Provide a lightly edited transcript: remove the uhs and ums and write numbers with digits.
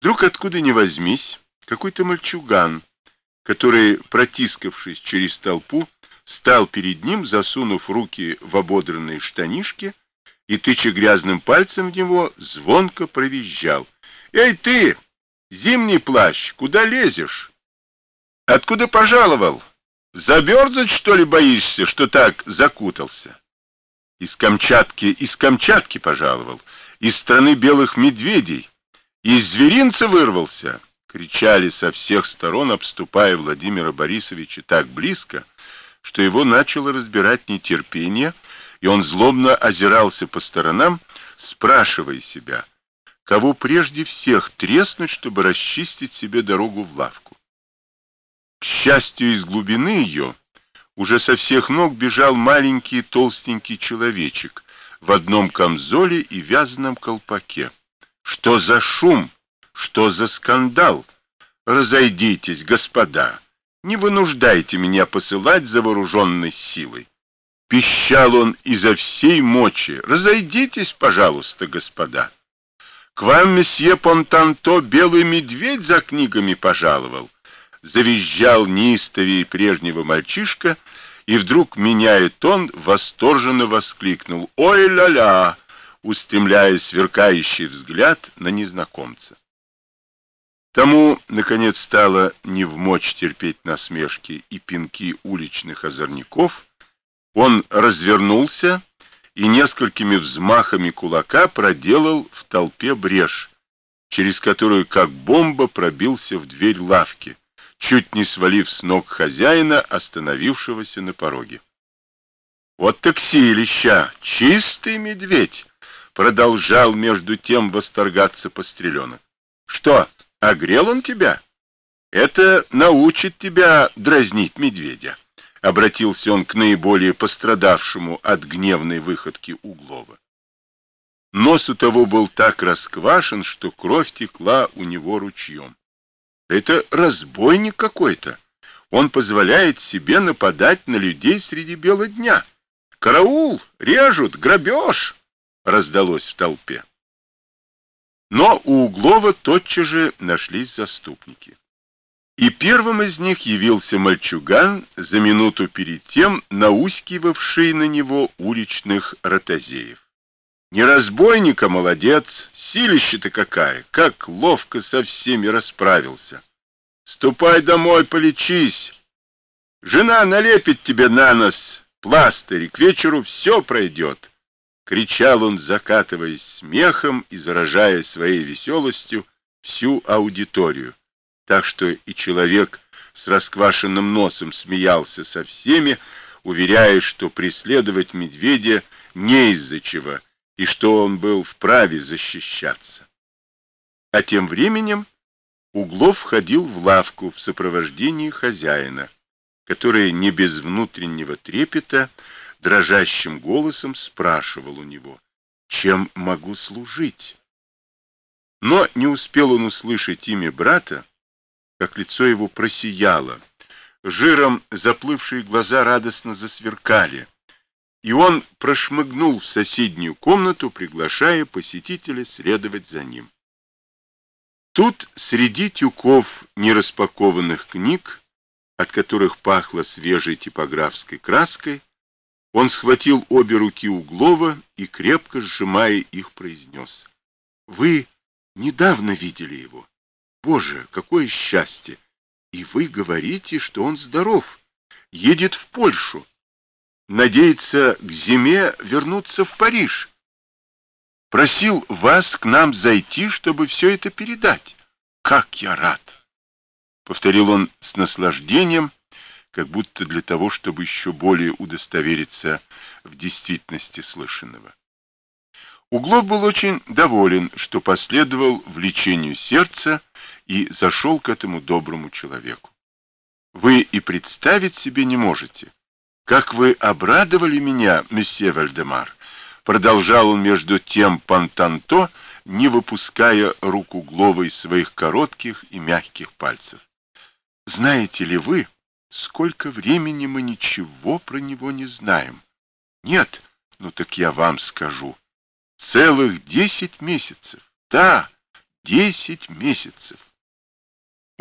Вдруг откуда ни возьмись, какой-то мальчуган, который, протискавшись через толпу, стал перед ним, засунув руки в ободранные штанишки и, тыча грязным пальцем в него, звонко провизжал: «Эй ты, зимний плащ, куда лезешь? Откуда пожаловал? Замерзнуть, что ли, боишься, что так закутался?» Из Камчатки пожаловал, из страны белых медведей, из зверинца вырвался!» — кричали со всех сторон, обступая Владимира Борисовича так близко, что его начало разбирать нетерпение, и он злобно озирался по сторонам, спрашивая себя, кого прежде всех треснуть, чтобы расчистить себе дорогу в лавку. К счастью, из глубины ее уже со всех ног бежал маленький толстенький человечек в одном камзоле и вязаном колпаке. «Что за шум? Что за скандал? Разойдитесь, господа! Не вынуждайте меня посылать за вооруженной силой!» Пищал он изо всей мочи. «Разойдитесь, пожалуйста, господа! К вам месье Понтанто белый медведь за книгами пожаловал!» Завизжал неистовее прежнего мальчишка, и вдруг, меняя тон, восторженно воскликнул: «Ой, ля-ля!» устремляя сверкающий взгляд на незнакомца. Тому, наконец, стало невмочь терпеть насмешки и пинки уличных озорников. Он развернулся и несколькими взмахами кулака проделал в толпе брешь, через которую, как бомба, пробился в дверь лавки, чуть не свалив с ног хозяина, остановившегося на пороге. «Вот так силища! Чистый медведь!» — продолжал между тем восторгаться Постреленок. «Что, огрел он тебя? Это научит тебя дразнить медведя», — обратился он к наиболее пострадавшему от гневной выходки Углова. Нос у того был так расквашен, что кровь текла у него ручьем. «Это разбойник какой-то. Он позволяет себе нападать на людей среди бела дня. Караул! Режут! Грабеж!» — раздалось в толпе. Но у Углова тотчас же нашлись заступники. И первым из них явился мальчуган, за минуту перед тем наускивавший на него уличных ротозеев. «Не разбойника, молодец! Силища-то какая! Как ловко со всеми расправился! Ступай домой, полечись! Жена налепит тебе на нос пластырь, и к вечеру все пройдет!» — кричал он, закатываясь смехом и заражая своей веселостью всю аудиторию, так что и человек с расквашенным носом смеялся со всеми, уверяя, что преследовать медведя не из-за чего, и что он был вправе защищаться. А тем временем Углов входил в лавку в сопровождении хозяина, который не без внутреннего трепета дрожащим голосом спрашивал у него: «Чем могу служить?» Но не успел он услышать имя брата, как лицо его просияло, жиром заплывшие глаза радостно засверкали, и он прошмыгнул в соседнюю комнату, приглашая посетителя следовать за ним. Тут среди тюков нераспакованных книг, от которых пахло свежей типографской краской, он схватил обе руки Углова и, крепко сжимая их, произнес: «Вы недавно видели его. Боже, какое счастье! И вы говорите, что он здоров, едет в Польшу, надеется к зиме вернуться в Париж. Просил вас к нам зайти, чтобы все это передать. Как я рад!» Повторил он с наслаждением, как будто для того, чтобы еще более удостовериться в действительности слышанного. Углов был очень доволен, что последовал влечению сердца и зашел к этому доброму человеку. «Вы и представить себе не можете, как вы обрадовали меня, месье Вальдемар», продолжал он между тем Понтанто, не выпуская рук Углова из своих коротких и мягких пальцев. «Знаете ли вы, сколько времени мы ничего про него не знаем? Нет, ну так я вам скажу. Целых 10 месяцев. Да, 10 месяцев.